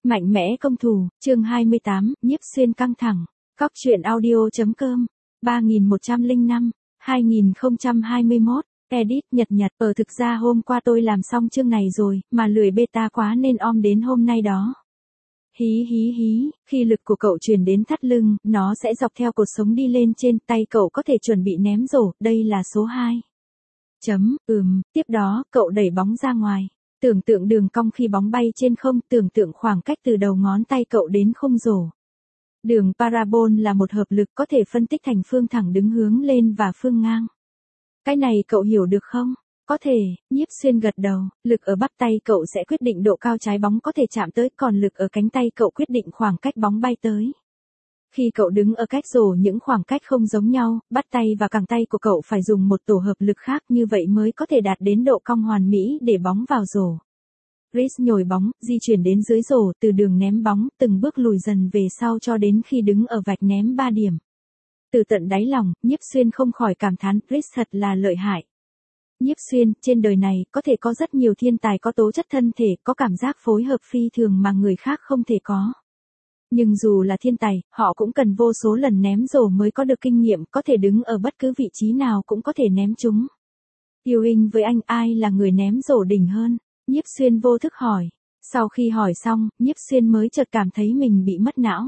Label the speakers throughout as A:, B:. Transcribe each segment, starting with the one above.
A: Mạnh mẽ công thủ, chương 28, Nhiếp Xuyên căng thẳng. Cóc truyện audio.com 3105 2021 Edit Nhật. Thực ra hôm qua tôi làm xong chương này rồi, mà lười beta quá nên đến hôm nay đó. Hí, khi lực của cậu truyền đến thắt lưng, nó sẽ dọc theo cột sống đi lên trên, tay cậu có thể chuẩn bị ném rổ, đây là số 2. Tiếp đó, cậu đẩy bóng ra ngoài. Tưởng tượng đường cong khi bóng bay trên không, tưởng tượng khoảng cách từ đầu ngón tay cậu đến khung rổ. Đường parabol là một hợp lực có thể phân tích thành phương thẳng đứng hướng lên và phương ngang. Cái này cậu hiểu được không? Có thể, Nhiếp Xuyên gật đầu, lực ở bắp tay cậu sẽ quyết định độ cao trái bóng có thể chạm tới, còn lực ở cánh tay cậu quyết định khoảng cách bóng bay tới. Khi cậu đứng ở cách rổ những khoảng cách không giống nhau, bắp tay và cẳng tay của cậu phải dùng một tổ hợp lực khác, như vậy mới có thể đạt đến độ cong hoàn mỹ để bóng vào rổ. Chris nhồi bóng, di chuyển đến dưới rổ, từ đường ném bóng, từng bước lùi dần về sau cho đến khi đứng ở vạch ném 3 điểm. Từ tận đáy lòng, Nhiếp Xuyên không khỏi cảm thán, Chris thật là lợi hại. Nhiếp Xuyên, trên đời này, có thể có rất nhiều thiên tài có tố chất thân thể, có cảm giác phối hợp phi thường mà người khác không thể có. Nhưng dù là thiên tài, họ cũng cần vô số lần ném rổ mới có được kinh nghiệm, có thể đứng ở bất cứ vị trí nào cũng có thể ném chúng. Ewing với anh, ai là người ném rổ đỉnh hơn? Nhiếp Xuyên vô thức hỏi. Sau khi hỏi xong, Nhiếp Xuyên mới chợt cảm thấy mình bị mất não.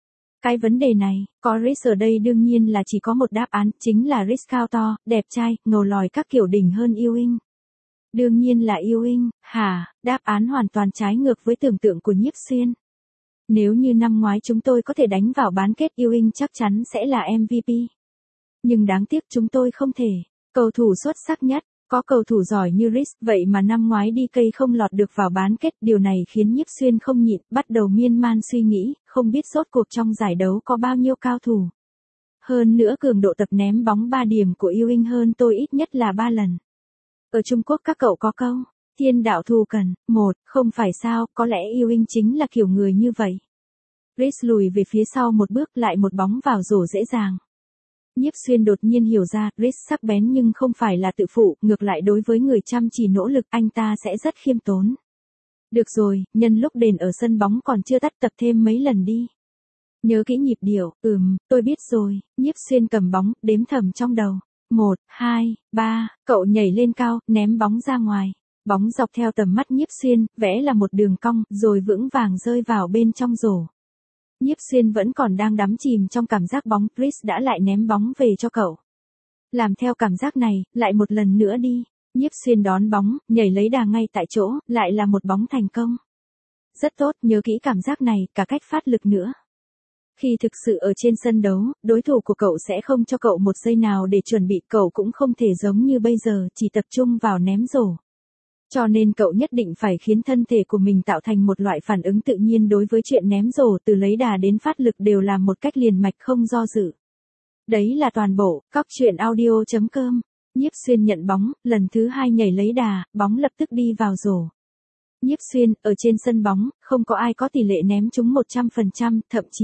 A: Cái vấn đề này, có Chris ở đây đương nhiên là chỉ có một đáp án, chính là Chris cao to, đẹp trai, ngầu lòi các kiểu đỉnh hơn Ewing. Đương nhiên là Ewing, đáp án hoàn toàn trái ngược với tưởng tượng của Nhiếp Xuyên. Nếu như năm ngoái chúng tôi có thể đánh vào bán kết, Ewing chắc chắn sẽ là MVP. Nhưng đáng tiếc chúng tôi không thể. Cầu thủ xuất sắc nhất, có cầu thủ giỏi như Chris, vậy mà năm ngoái đi cây không lọt được vào bán kết, điều này khiến Nhiếp Xuyên không nhịn, bắt đầu miên man suy nghĩ, không biết rốt cuộc trong giải đấu có bao nhiêu cao thủ. Hơn nữa cường độ tập ném bóng 3 điểm của Ewing hơn tôi ít nhất là 3 lần. Ở Trung Quốc các cậu có câu, thiên đạo thù cần, không phải sao, có lẽ Ewing chính là kiểu người như vậy. Chris lùi về phía sau một bước, lại một bóng vào rổ dễ dàng. Nhiếp Xuyên đột nhiên hiểu ra, Chris sắc bén nhưng không phải là tự phụ, ngược lại đối với người chăm chỉ nỗ lực, anh ta sẽ rất khiêm tốn. Được rồi, nhân lúc đèn ở sân bóng còn chưa tắt, tập thêm mấy lần đi. Nhớ kỹ nhịp điệu, tôi biết rồi. Nhiếp Xuyên cầm bóng, đếm thầm trong đầu. 1, 2, 3, cậu nhảy lên cao, ném bóng ra ngoài. Bóng dọc theo tầm mắt Nhiếp Xuyên, vẽ là một đường cong, rồi vững vàng rơi vào bên trong rổ. Nhiếp Xuyên vẫn còn đang đắm chìm trong cảm giác bóng, Chris đã lại ném bóng về cho cậu. Làm theo cảm giác này, lại một lần nữa đi. Nhiếp Xuyên đón bóng, nhảy lấy đà ngay tại chỗ, lại là một bóng thành công. Rất tốt, nhớ kỹ cảm giác này, cả cách phát lực nữa. Khi thực sự ở trên sân đấu, đối thủ của cậu sẽ không cho cậu một giây nào để chuẩn bị, cậu cũng không thể giống như bây giờ, chỉ tập trung vào ném rổ. Cho nên cậu nhất định phải khiến thân thể của mình tạo thành một loại phản ứng tự nhiên đối với chuyện ném rổ, từ lấy đà đến phát lực đều làm một cách liền mạch không do dự. Đấy là toàn bộ, cóc truyện audio.com. Nhiếp Xuyên nhận bóng, lần thứ 2 nhảy lấy đà, bóng lập tức đi vào rổ. Nhiếp Xuyên, ở trên sân bóng, không có ai có tỷ lệ ném trúng 100%, thậm chí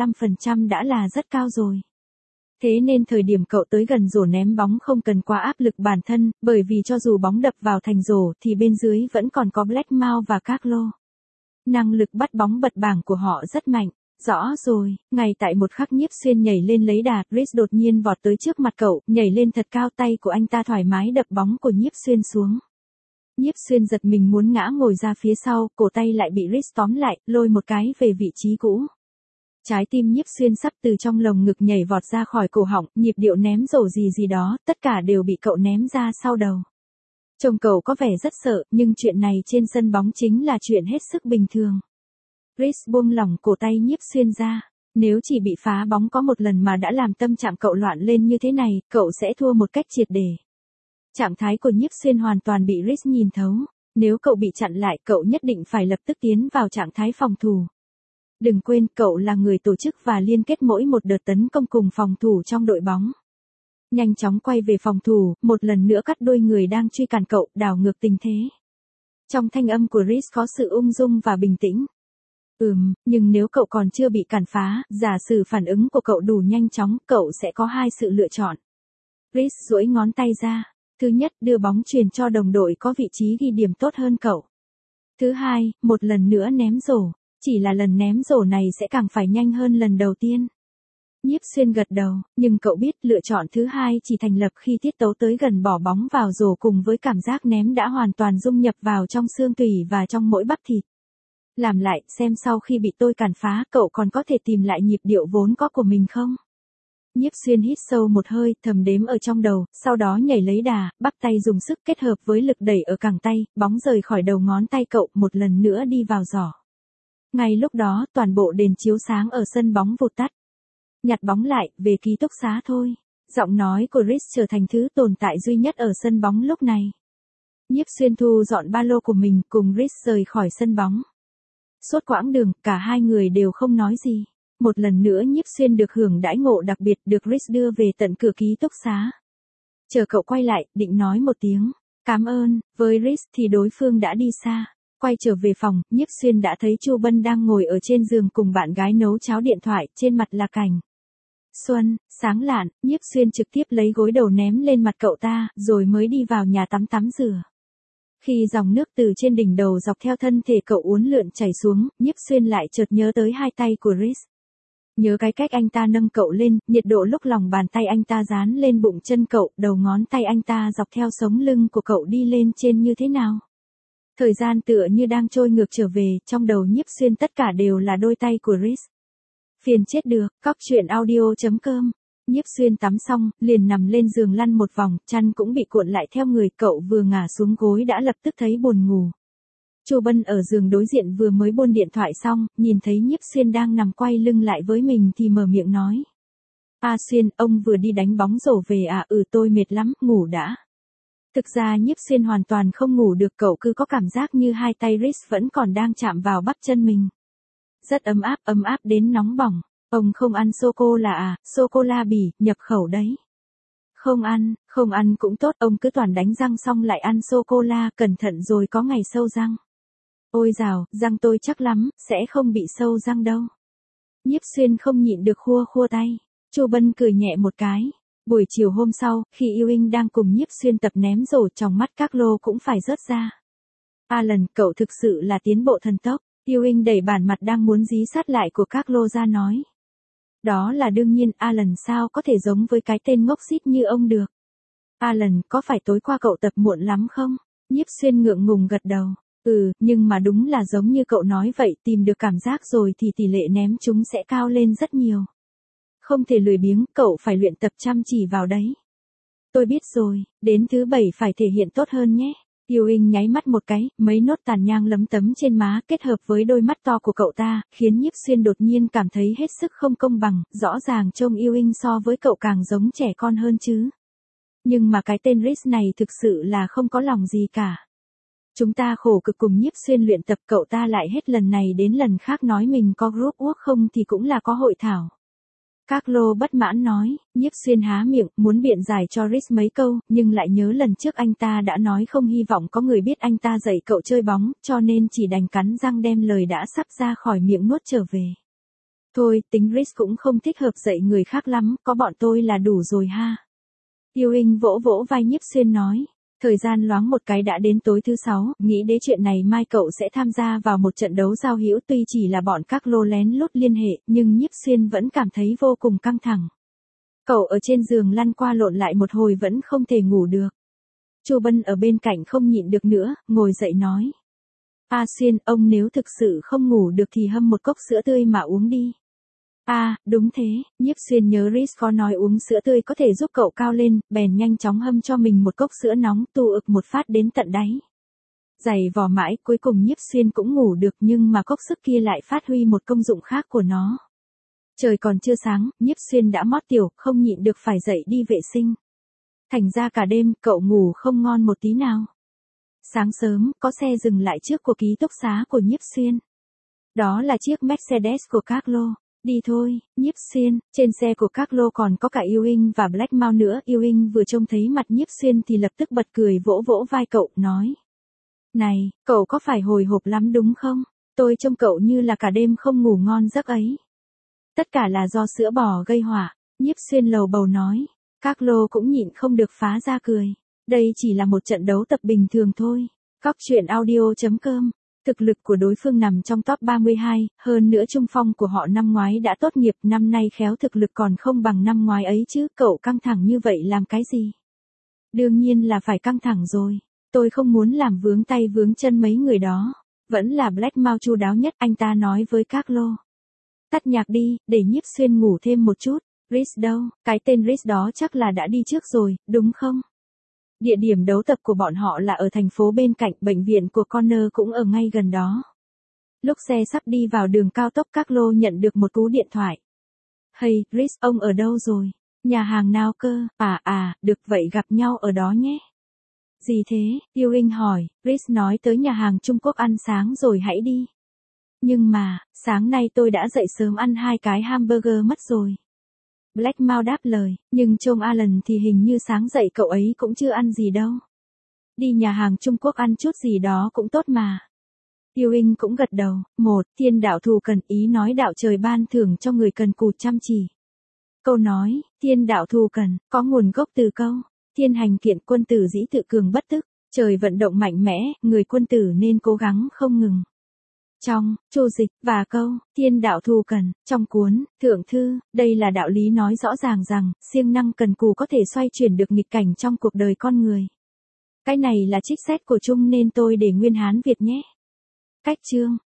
A: 35% đã là rất cao rồi. Thế nên thời điểm cậu tới gần rổ ném bóng không cần quá áp lực bản thân, bởi vì cho dù bóng đập vào thành rổ thì bên dưới vẫn còn có Blackmouth và Carlo. Năng lực bắt bóng bật bảng của họ rất mạnh. Rõ rồi, ngay tại một khắc Nhiếp Xuyên nhảy lên lấy đà, Chris đột nhiên vọt tới trước mặt cậu, nhảy lên thật cao, tay của anh ta thoải mái đập bóng của Nhiếp Xuyên xuống. Nhiếp Xuyên giật mình muốn ngã ngồi ra phía sau, cổ tay lại bị Chris tóm lại, lôi một cái về vị trí cũ. Trái tim Nhiếp Xuyên sắp từ trong lồng ngực nhảy vọt ra khỏi cổ họng, nhịp điệu ném rổ gì đó, tất cả đều bị cậu ném ra sau đầu. Trông cậu có vẻ rất sợ, nhưng chuyện này trên sân bóng chính là chuyện hết sức bình thường. Chris buông lỏng cổ tay Nhiếp Xuyên ra. Nếu chỉ bị phá bóng có một lần mà đã làm tâm trạng cậu loạn lên như thế này, cậu sẽ thua một cách triệt để. Trạng thái của Nhiếp Xuyên hoàn toàn bị Chris nhìn thấu. Nếu cậu bị chặn lại, cậu nhất định phải lập tức tiến vào trạng thái phòng thủ. Đừng quên, cậu là người tổ chức và liên kết mỗi một đợt tấn công cùng phòng thủ trong đội bóng. Nhanh chóng quay về phòng thủ, một lần nữa cắt đôi người đang truy cản cậu, đảo ngược tình thế. Trong thanh âm của Chris có sự ung dung và bình tĩnh. Nhưng nếu cậu còn chưa bị cản phá, giả sử phản ứng của cậu đủ nhanh chóng, cậu sẽ có 2 sự lựa chọn. Chris duỗi ngón tay ra. Thứ nhất, đưa bóng truyền cho đồng đội có vị trí ghi điểm tốt hơn cậu. Thứ hai, một lần nữa ném rổ. Chỉ là lần ném rổ này sẽ càng phải nhanh hơn lần đầu tiên. Nhiếp Xuyên gật đầu, nhưng cậu biết lựa chọn thứ hai chỉ thành lập khi tiết tấu tới gần bỏ bóng vào rổ cùng với cảm giác ném đã hoàn toàn dung nhập vào trong xương tủy và trong mỗi bắp thịt. Làm lại, xem sau khi bị tôi cản phá, cậu còn có thể tìm lại nhịp điệu vốn có của mình không? Nhiếp Xuyên hít sâu một hơi, thầm đếm ở trong đầu, sau đó nhảy lấy đà, bắp tay dùng sức kết hợp với lực đẩy ở cẳng tay, bóng rời khỏi đầu ngón tay cậu, một lần nữa đi vào giỏ. Ngay lúc đó, toàn bộ đèn chiếu sáng ở sân bóng vụt tắt. Nhặt bóng lại, về ký túc xá thôi. Giọng nói của Rhys trở thành thứ tồn tại duy nhất ở sân bóng lúc này. Nhiếp Xuyên thu dọn ba lô của mình cùng Rhys rời khỏi sân bóng. Suốt quãng đường, cả hai người đều không nói gì. Một lần nữa Nhiếp Xuyên được hưởng đãi ngộ đặc biệt được Rhys đưa về tận cửa ký túc xá. Chờ cậu quay lại, định nói một tiếng cảm ơn, với Rhys thì đối phương đã đi xa. Quay trở về phòng, Nhiếp Xuyên đã thấy Chu Bân đang ngồi ở trên giường cùng bạn gái nấu cháo điện thoại, trên mặt là cảnh xuân, sáng lạn. Nhiếp Xuyên trực tiếp lấy gối đầu ném lên mặt cậu ta, rồi mới đi vào nhà tắm rửa. Khi dòng nước từ trên đỉnh đầu dọc theo thân thể cậu uốn lượn chảy xuống, Nhiếp Xuyên lại chợt nhớ tới hai tay của Rhys. Nhớ cái cách anh ta nâng cậu lên, nhiệt độ lúc lòng bàn tay anh ta dán lên bụng chân cậu, đầu ngón tay anh ta dọc theo sống lưng của cậu đi lên trên như thế nào. Thời gian tựa như đang trôi ngược trở về, trong đầu Nhiếp Xuyên tất cả đều là đôi tay của Rhys. Phiền chết được, coctruyện.audio.com. Nhiếp Xuyên tắm xong, liền nằm lên giường lăn một vòng, chăn cũng bị cuộn lại theo người, cậu vừa ngả xuống gối đã lập tức thấy buồn ngủ. Chu Bân ở giường đối diện vừa mới buôn điện thoại xong, nhìn thấy Nhiếp Xuyên đang nằm quay lưng lại với mình thì mở miệng nói. Xuyên, ông vừa đi đánh bóng rổ về à? Tôi mệt lắm, ngủ đã. Thực ra Nhiếp Xuyên hoàn toàn không ngủ được, cậu cứ có cảm giác như hai tay Rhys vẫn còn đang chạm vào bắp chân mình. Rất ấm áp đến nóng bỏng. Ông không ăn sô-cô-la à? Sô-cô-la Bỉ, nhập khẩu đấy. Không ăn cũng tốt, ông cứ toàn đánh răng xong lại ăn sô-cô-la, cẩn thận rồi có ngày sâu răng. Ôi dào, răng tôi chắc lắm, sẽ không bị sâu răng đâu. Nhiếp Xuyên không nhịn được khua tay. Chu Bân cười nhẹ một cái. Buổi chiều hôm sau, khi Ewing đang cùng Nhiếp Xuyên tập ném rổ, trong mắt các lô cũng phải rớt ra. Alan, cậu thực sự là tiến bộ thần tốc. Ewing đẩy bản mặt đang muốn dí sát lại của các lô ra nói. Đó là đương nhiên, Alan sao có thể giống với cái tên ngốc xít như ông được. Alan, có phải tối qua cậu tập muộn lắm không? Nhiếp Xuyên ngượng ngùng gật đầu. Nhưng mà đúng là giống như cậu nói vậy, tìm được cảm giác rồi thì tỷ lệ ném chúng sẽ cao lên rất nhiều. Không thể lười biếng, cậu phải luyện tập chăm chỉ vào đấy. Tôi biết rồi, đến thứ 7 phải thể hiện tốt hơn nhé. Ewing nháy mắt một cái, mấy nốt tàn nhang lấm tấm trên má kết hợp với đôi mắt to của cậu ta, khiến Nhiếp Xuyên đột nhiên cảm thấy hết sức không công bằng, rõ ràng trông Ewing so với cậu càng giống trẻ con hơn chứ. Nhưng mà cái tên Rhys này thực sự là không có lòng gì cả. Chúng ta khổ cực cùng Nhiếp Xuyên luyện tập, cậu ta lại hết lần này đến lần khác nói mình có group work không thì cũng là có hội thảo. Các lô bất mãn nói. Nhiếp Xuyên há miệng, muốn biện giải cho Rhys mấy câu, nhưng lại nhớ lần trước anh ta đã nói không hy vọng có người biết anh ta dạy cậu chơi bóng, cho nên chỉ đành cắn răng đem lời đã sắp ra khỏi miệng nuốt trở về. Thôi, tính Rhys cũng không thích hợp dạy người khác lắm, có bọn tôi là đủ rồi ha. Ewing vỗ vỗ vai Nhiếp Xuyên nói. Thời gian loáng một cái đã đến tối thứ 6, nghĩ đến chuyện này mai cậu sẽ tham gia vào một trận đấu giao hữu, tuy chỉ là bọn các lô lén lút liên hệ, nhưng Nhiếp Xuyên vẫn cảm thấy vô cùng căng thẳng. Cậu ở trên giường lăn qua lộn lại một hồi vẫn không thể ngủ được. Chu Bân ở bên cạnh không nhịn được nữa, ngồi dậy nói. Xuyên, ông nếu thực sự không ngủ được thì hâm một cốc sữa tươi mà uống đi. Đúng thế, Nhiếp Xuyên nhớ Rhys có nói uống sữa tươi có thể giúp cậu cao lên, bèn nhanh chóng hâm cho mình một cốc sữa nóng, tu ực một phát đến tận đáy. Giày vò mãi, cuối cùng Nhiếp Xuyên cũng ngủ được, nhưng mà cốc sức kia lại phát huy một công dụng khác của nó. Trời còn chưa sáng, Nhiếp Xuyên đã mót tiểu, không nhịn được phải dậy đi vệ sinh. Thành ra cả đêm, cậu ngủ không ngon một tí nào. Sáng sớm, có xe dừng lại trước của ký túc xá của Nhiếp Xuyên. Đó là chiếc Mercedes của Carlo. Đi thôi, Nhiếp Xuyên. Trên xe của các lô còn có cả Ewing và Black Mao nữa. Ewing vừa trông thấy mặt Nhiếp Xuyên thì lập tức bật cười vỗ vỗ vai cậu, nói. Này, cậu có phải hồi hộp lắm đúng không? Tôi trông cậu như là cả đêm không ngủ ngon giấc ấy. Tất cả là do sữa bò gây họa. Nhiếp Xuyên lầu bầu nói. Các lô cũng nhịn không được phá ra cười. Đây chỉ là một trận đấu tập bình thường thôi. Coctruyện audio.com Thực lực của đối phương nằm trong top 32, hơn nữa trung phong của họ năm ngoái đã tốt nghiệp, năm nay khéo thực lực còn không bằng năm ngoái ấy chứ, cậu căng thẳng như vậy làm cái gì? Đương nhiên là phải căng thẳng rồi, tôi không muốn làm vướng tay vướng chân mấy người đó. Vẫn là Blackmouth chu đáo nhất, anh ta nói với Carlo. Tắt nhạc đi, để Nhiếp Xuyên ngủ thêm một chút. Reese đâu, cái tên Reese đó chắc là đã đi trước rồi, đúng không? Địa điểm đấu tập của bọn họ là ở thành phố bên cạnh, bệnh viện của Connor cũng ở ngay gần đó. Lúc xe sắp đi vào đường cao tốc, Carlo nhận được một cú điện thoại. Hey, Reese, ông ở đâu rồi? Nhà hàng nào cơ? Được vậy gặp nhau ở đó nhé. Gì thế? Ewing hỏi, Reese nói tới nhà hàng Trung Quốc ăn sáng rồi hãy đi. Nhưng mà, sáng nay tôi đã dậy sớm ăn 2 cái hamburger mất rồi. Blackmouth đáp lời, nhưng Tom Allen thì hình như sáng dậy cậu ấy cũng chưa ăn gì đâu. Đi nhà hàng Trung Quốc ăn chút gì đó cũng tốt mà. Ewing cũng gật đầu, thiên đạo thù cần, ý nói đạo trời ban thưởng cho người cần cù chăm chỉ. Câu nói, thiên đạo thù cần, có nguồn gốc từ câu, thiên hành kiện quân tử dĩ tự cường bất tức, trời vận động mạnh mẽ, người quân tử nên cố gắng không ngừng. Trong, Chu Dịch, và câu, thiên đạo thù cần, trong cuốn, Thượng Thư, đây là đạo lý nói rõ ràng rằng, siêng năng cần cù có thể xoay chuyển được nghịch cảnh trong cuộc đời con người. Cái này là trích xét của Trung nên tôi để nguyên Hán Việt nhé. Cách chương.